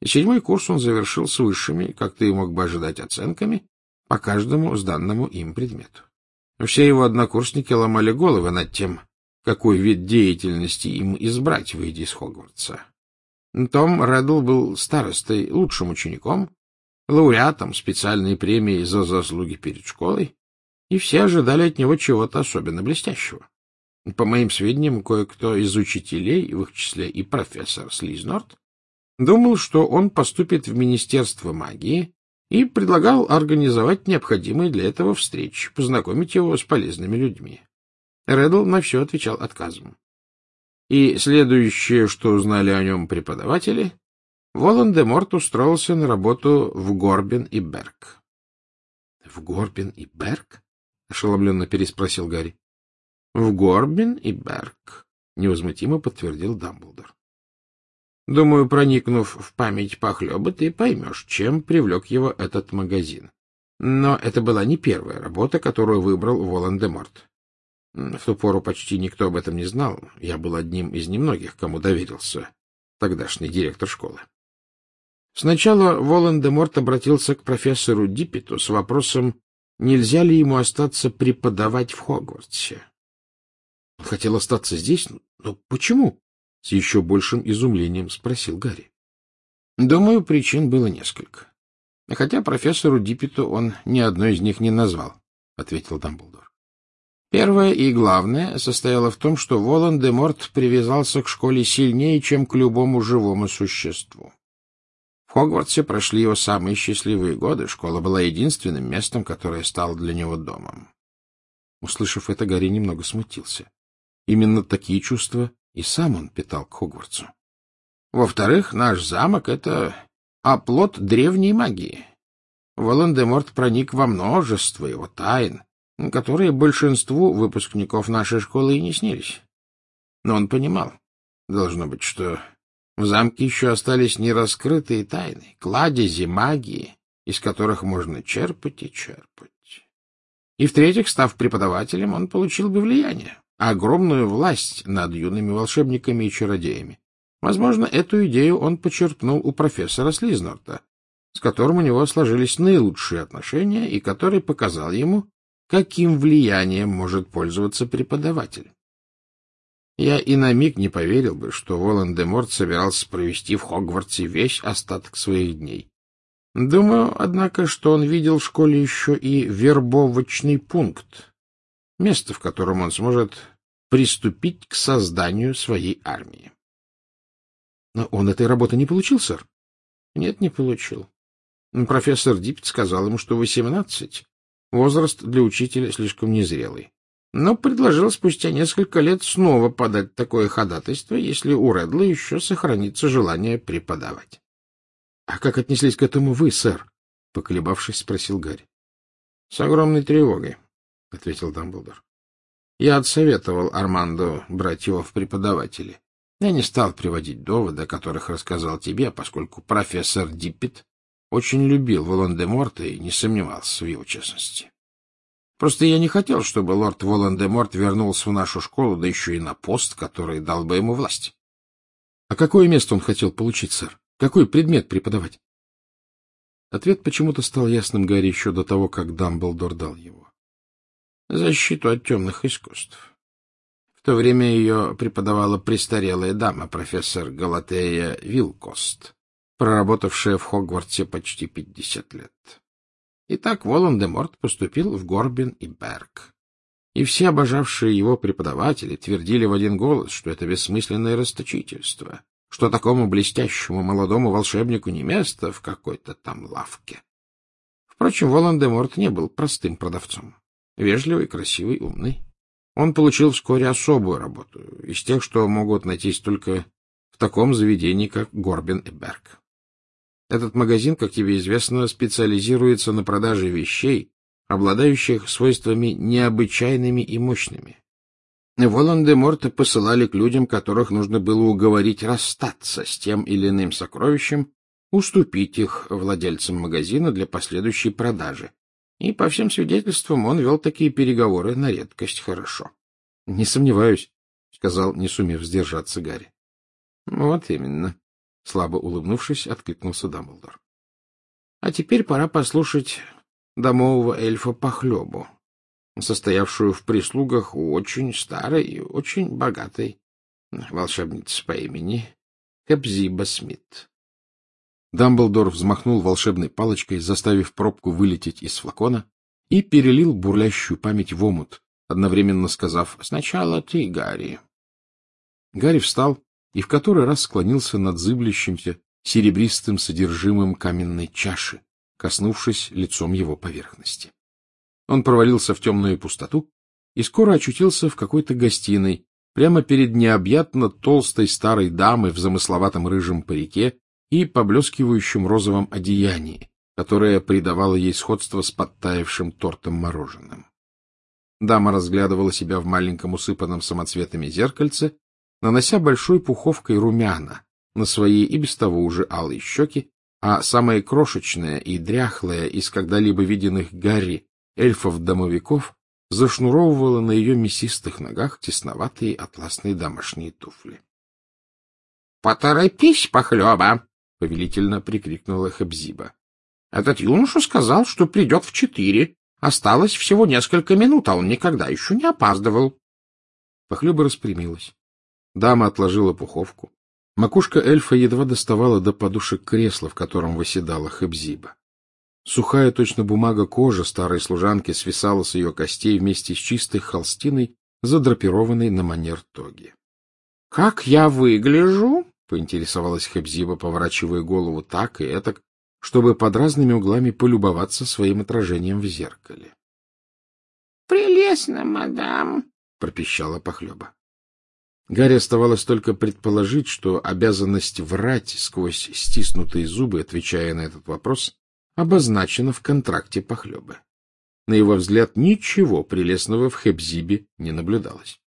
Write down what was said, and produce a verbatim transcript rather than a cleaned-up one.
Седьмой курс он завершил с высшими, как ты и мог бы ожидать, оценками по каждому сданному им предмету. Все его однокурсники ломали головы над тем, какой вид деятельности им избрать, выйдя из Хогвартса. Том Реддл был старостой, лучшим учеником, лауреатом специальной премии за заслуги перед школой, и все ожидали от него чего-то особенно блестящего. По моим сведениям, кое-кто из учителей, в их числе и профессор Слизнорт, думал, что он поступит в Министерство магии и предлагал организовать необходимые для этого встречи, познакомить его с полезными людьми. Реддл на все отвечал отказом. И следующее, что узнали о нем преподаватели, Волан-де-Морт устроился на работу в Горбин и Берг. — В Горбин и Берг? — ошеломленно переспросил Гарри. — В Горбин и Берг, — невозмутимо подтвердил Дамблдор. — Думаю, проникнув в память Пахлёба, ты поймешь, чем привлек его этот магазин. Но это была не первая работа, которую выбрал Волан-де-Морт. В ту пору почти никто об этом не знал. Я был одним из немногих, кому доверился тогдашний директор школы. Сначала Волан-де-Морт обратился к профессору Диппету с вопросом, нельзя ли ему остаться преподавать в Хогвартсе. Он хотел остаться здесь? Но почему? С еще большим изумлением спросил Гарри. Думаю, причин было несколько. Хотя профессору Диппету он ни одной из них не назвал, — ответил Дамблдор. Первое и главное состояло в том, что Волан-де-Морт привязался к школе сильнее, чем к любому живому существу. В Хогвартсе прошли его самые счастливые годы, школа была единственным местом, которое стало для него домом. Услышав это, Гарри немного смутился. Именно такие чувства и сам он питал к Хогвартсу. Во-вторых, наш замок — это оплот древней магии. Волан-де-Морт проник во множество его тайн, которые большинству выпускников нашей школы и не снились. Но он понимал, должно быть, что в замке еще остались нераскрытые тайны, кладези магии, из которых можно черпать и черпать. И в-третьих, став преподавателем, он получил бы влияние, огромную власть над юными волшебниками и чародеями. Возможно, эту идею он почерпнул у профессора Слизнорта, с которым у него сложились наилучшие отношения и который показал ему, каким влиянием может пользоваться преподаватель. Я и на миг не поверил бы, что Волан-де-Морт собирался провести в Хогвартсе весь остаток своих дней. Думаю, однако, что он видел в школе еще и вербовочный пункт, место, в котором он сможет приступить к созданию своей армии. Но он этой работы не получил, сэр? Нет, не получил. Профессор Диппет сказал ему, что восемнадцать — возраст для учителя слишком незрелый. Но предложил спустя несколько лет снова подать такое ходатайство, если у Реддла еще сохранится желание преподавать. — А как отнеслись к этому вы, сэр? — поколебавшись, спросил Гарри. — С огромной тревогой, — ответил Дамблдор. — Я отсоветовал Армандо брать его в преподаватели. Я не стал приводить доводы, о которых рассказал тебе, поскольку профессор Диппет очень любил Волан-де-Морта и не сомневался в его честности. Просто я не хотел, чтобы лорд Волан-де-Морт вернулся в нашу школу, да еще и на пост, который дал бы ему власть. — А какое место он хотел получить, сэр? Какой предмет преподавать? Ответ почему-то стал ясным Гарри еще до того, как Дамблдор дал его. Защиту от темных искусств. В то время ее преподавала престарелая дама, профессор Галатея Вилкост, проработавшая в Хогвартсе почти пятьдесят лет. Итак, Волан-де-Морт поступил в Горбин и Берг. И все обожавшие его преподаватели твердили в один голос, что это бессмысленное расточительство, что такому блестящему молодому волшебнику не место в какой-то там лавке. Впрочем, Волан-де-Морт не был простым продавцом. Вежливый, красивый, умный. Он получил вскоре особую работу, из тех, что могут найтись только в таком заведении, как Горбин и Берг. Этот магазин, как тебе известно, специализируется на продаже вещей, обладающих свойствами необычайными и мощными. Волан-де-Морта посылали к людям, которых нужно было уговорить расстаться с тем или иным сокровищем, уступить их владельцам магазина для последующей продажи. И, по всем свидетельствам, он вел такие переговоры на редкость хорошо. — Не сомневаюсь, — сказал, не сумев сдержаться Гарри. — Вот именно. Слабо улыбнувшись, откликнулся Дамблдор. — А теперь пора послушать домового эльфа Похлебу, состоявшую в прислугах у очень старой и очень богатой волшебницы по имени Хепзиба Смит. Дамблдор взмахнул волшебной палочкой, заставив пробку вылететь из флакона, и перелил бурлящую память в омут, одновременно сказав: «Сначала ты, Гарри». Гарри встал и в который раз склонился над зыблящимся серебристым содержимым каменной чаши, коснувшись лицом его поверхности. Он провалился в темную пустоту и скоро очутился в какой-то гостиной, прямо перед необъятно толстой старой дамой в замысловатом рыжем парике и поблескивающем розовом одеянии, которое придавало ей сходство с подтаявшим тортом-мороженым. Дама разглядывала себя в маленьком усыпанном самоцветами зеркальце, нанося большой пуховкой румяна на свои и без того уже алые щеки, а самое крошечное и дряхлое из когда-либо виденных Гарри эльфов-домовиков зашнуровывала на ее мясистых ногах тесноватые атласные домашние туфли. — Поторопись, Похлеба! — повелительно прикрикнула Хепзиба. — Этот юноша сказал, что придет в четыре. Осталось всего несколько минут, а он никогда еще не опаздывал. Похлеба распрямилась. Дама отложила пуховку. Макушка эльфа едва доставала до подушек кресла, в котором восседала Хепзиба. Сухая, точно бумага, кожа старой служанки свисала с ее костей вместе с чистой холстиной, задрапированной на манер тоги. — Как я выгляжу? — поинтересовалась Хепзиба, поворачивая голову так и этак, чтобы под разными углами полюбоваться своим отражением в зеркале. — Прелестно, мадам, — пропищала Похлеба. Гарри оставалось только предположить, что обязанность врать сквозь стиснутые зубы, отвечая на этот вопрос, обозначена в контракте Похлебы. На его взгляд, ничего прелестного в Хепзибе не наблюдалось.